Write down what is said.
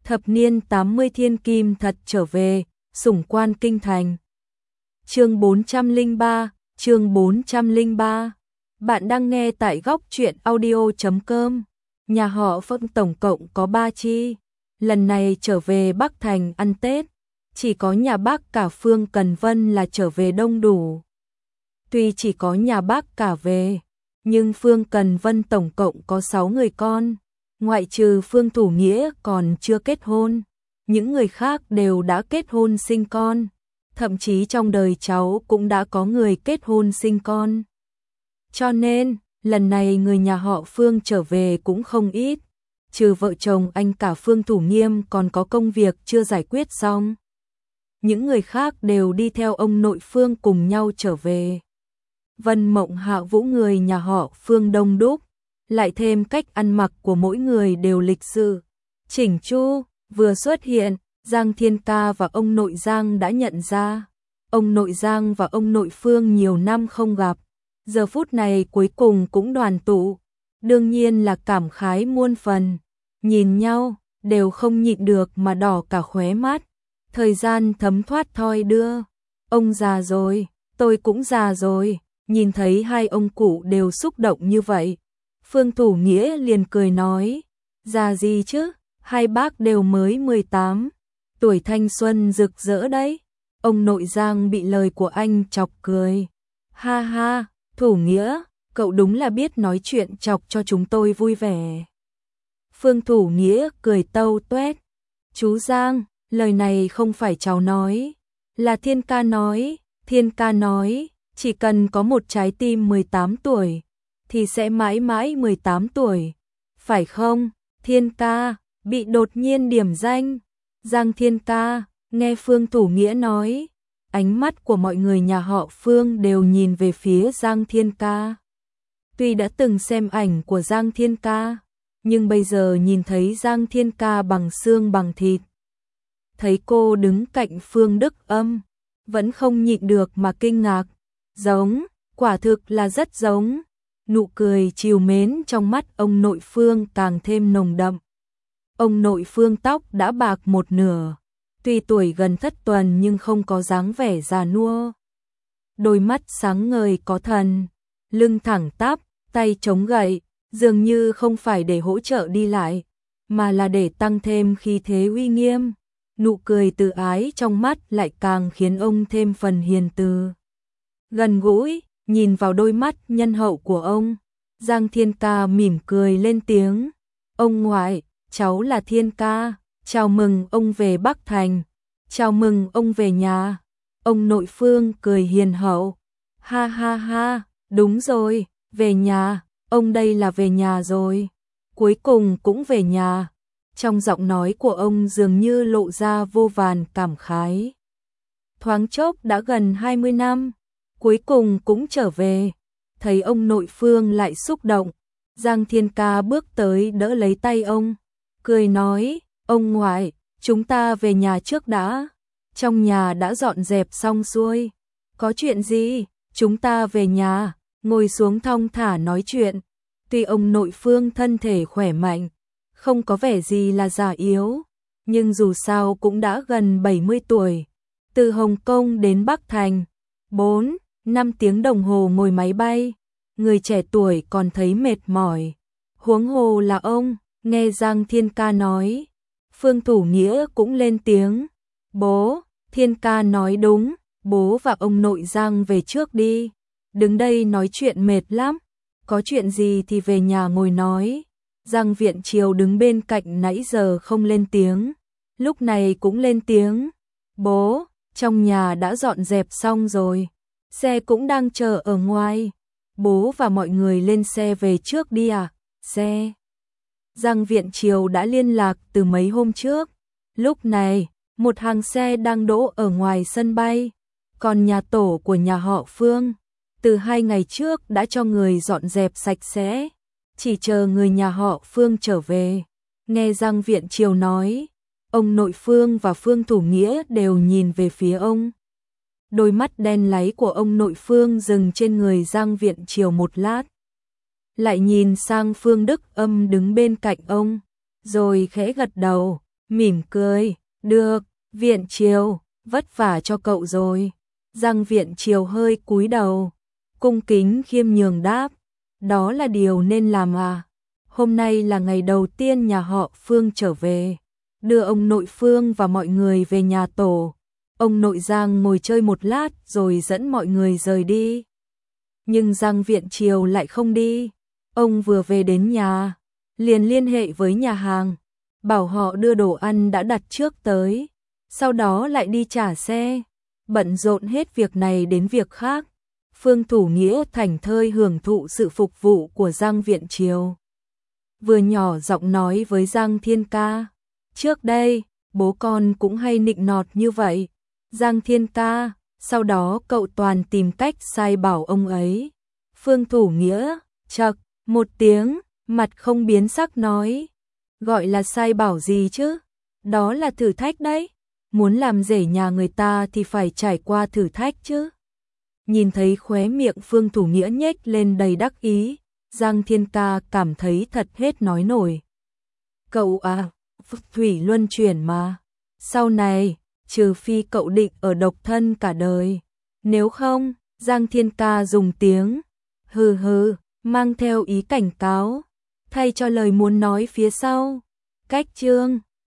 Thập niên 80 thiên kim thật trở về, sủng quan kinh thành. Chương 403, chương 403. Bạn đang nghe tại góc truyện audio.com. Nhà họ Phương tổng cộng có 3 chi. Lần này trở về Bắc Thành ăn Tết, chỉ có nhà bác cả Phương Cần Vân là trở về đông đủ. Tuy chỉ có nhà bác cả về, nhưng Phương Cần Vân tổng cộng có 6 người con. Ngoại trừ Phương Thủ Nghĩa còn chưa kết hôn, những người khác đều đã kết hôn sinh con, thậm chí trong đời cháu cũng đã có người kết hôn sinh con. Cho nên, lần này người nhà họ Phương trở về cũng không ít, trừ vợ chồng anh cả Phương Thủ Nghiêm còn có công việc chưa giải quyết xong. Những người khác đều đi theo ông nội Phương cùng nhau trở về. Vân Mộng Hạ Vũ người nhà họ Phương đông đúc, lại thêm cách ăn mặc của mỗi người đều lịch sự, chỉnh chu, vừa xuất hiện, Giang Thiên Ca và ông nội Giang đã nhận ra. Ông nội Giang và ông nội Phương nhiều năm không gặp, giờ phút này cuối cùng cũng đoàn tụ, đương nhiên là cảm khái muôn phần, nhìn nhau, đều không nhịn được mà đỏ cả khóe mắt. Thời gian thấm thoát thoi đưa, ông già rồi, tôi cũng già rồi, nhìn thấy hai ông cụ đều xúc động như vậy. Phương Thủ Nghĩa liền cười nói, già gì chứ, hai bác đều mới 18, tuổi thanh xuân rực rỡ đấy. Ông nội Giang bị lời của anh chọc cười, ha ha, Thủ Nghĩa, cậu đúng là biết nói chuyện chọc cho chúng tôi vui vẻ. Phương Thủ Nghĩa cười tâu tuét, chú Giang, lời này không phải cháu nói, là Thiên Ca nói, Thiên Ca nói, chỉ cần có một trái tim 18 tuổi, thì sẽ mãi mãi 18 tuổi, phải không? Thiên Ca, bị đột nhiên điểm danh. Giang Thiên Ca, nghe Phương Thủ Nghĩa nói, ánh mắt của mọi người nhà họ Phương đều nhìn về phía Giang Thiên Ca. Tuy đã từng xem ảnh của Giang Thiên Ca, nhưng bây giờ nhìn thấy Giang Thiên Ca bằng xương bằng thịt. Thấy cô đứng cạnh Phương Đức Âm, vẫn không nhịn được mà kinh ngạc, giống, quả thực là rất giống. Nụ cười trìu mến trong mắt ông nội Phương càng thêm nồng đậm. Ông nội Phương tóc đã bạc một nửa, tuy tuổi gần thất tuần nhưng không có dáng vẻ già nua. Đôi mắt sáng ngời có thần, lưng thẳng tắp, tay chống gậy, dường như không phải để hỗ trợ đi lại, mà là để tăng thêm khí thế uy nghiêm. Nụ cười từ ái trong mắt lại càng khiến ông thêm phần hiền từ. Gần gũi, nhìn vào đôi mắt nhân hậu của ông, Giang Thiên Ca mỉm cười lên tiếng, ông ngoại, cháu là Thiên Ca, chào mừng ông về Bắc Thành, chào mừng ông về nhà. Ông nội Phương cười hiền hậu, ha ha ha, đúng rồi, về nhà, ông đây là về nhà rồi, cuối cùng cũng về nhà. Trong giọng nói của ông dường như lộ ra vô vàn cảm khái. Thoáng chốc đã gần 20 năm, cuối cùng cũng trở về. Thấy ông nội Phương lại xúc động, Giang Thiên Ca bước tới đỡ lấy tay ông, cười nói, ông ngoại, chúng ta về nhà trước đã. Trong nhà đã dọn dẹp xong xuôi. Có chuyện gì? Chúng ta về nhà, ngồi xuống thong thả nói chuyện. Tuy ông nội Phương thân thể khỏe mạnh, không có vẻ gì là già yếu, nhưng dù sao cũng đã gần 70 tuổi. Từ Hồng Kông đến Bắc Thành, 4-5 tiếng đồng hồ ngồi máy bay, người trẻ tuổi còn thấy mệt mỏi. Huống hồ là ông, nghe Giang Thiên Ca nói. Phương Thủ Nghĩa cũng lên tiếng, bố, Thiên Ca nói đúng, bố và ông nội Giang về trước đi, đứng đây nói chuyện mệt lắm, có chuyện gì thì về nhà ngồi nói. Giang Viễn Triều đứng bên cạnh nãy giờ không lên tiếng, lúc này cũng lên tiếng, bố, trong nhà đã dọn dẹp xong rồi, xe cũng đang chờ ở ngoài, bố và mọi người lên xe về trước đi à, xe. Giang Viễn Triều đã liên lạc từ mấy hôm trước, lúc này, một hàng xe đang đỗ ở ngoài sân bay, còn nhà tổ của nhà họ Phương, từ 2 ngày trước đã cho người dọn dẹp sạch sẽ, chỉ chờ người nhà họ Phương trở về. Nghe Giang Viễn Triều nói, ông nội Phương và Phương Thủ Nghĩa đều nhìn về phía ông. Đôi mắt đen láy của ông nội Phương dừng trên người Giang Viễn Triều một lát, lại nhìn sang Phương Đức Âm đứng bên cạnh ông, rồi khẽ gật đầu, mỉm cười, được, Viện Triều, vất vả cho cậu rồi. Giang Viện Triều hơi cúi đầu, cung kính khiêm nhường đáp, đó là điều nên làm à. Hôm nay là ngày đầu tiên nhà họ Phương trở về, đưa ông nội Phương và mọi người về nhà tổ. Ông nội Giang ngồi chơi một lát rồi dẫn mọi người rời đi. Nhưng Giang Viện Triều lại không đi. Ông vừa về đến nhà, liền liên hệ với nhà hàng, bảo họ đưa đồ ăn đã đặt trước tới, sau đó lại đi trả xe, bận rộn hết việc này đến việc khác. Phương Thủ Nghĩa thảnh thơi hưởng thụ sự phục vụ của Giang Viện Triều. Vừa nhỏ giọng nói với Giang Thiên Ca, trước đây, bố con cũng hay nịnh nọt như vậy. Giang Thiên Ca, sau đó cậu toàn tìm cách sai bảo ông ấy. Phương Thủ Nghĩa, chậc, một tiếng, mặt không biến sắc nói, gọi là sai bảo gì chứ? Đó là thử thách đấy. Muốn làm rể nhà người ta thì phải trải qua thử thách chứ. Nhìn thấy khóe miệng Phương Thủ Nghĩa nhếch lên đầy đắc ý, Giang Thiên Ca cảm thấy thật hết nói nổi. Cậu à, thủy luân chuyển mà. Sau này, trừ phi cậu định ở độc thân cả đời. Nếu không, Giang Thiên Ca dùng tiếng hừ hừ, mang theo ý cảnh cáo, thay cho lời muốn nói phía sau. Cách chương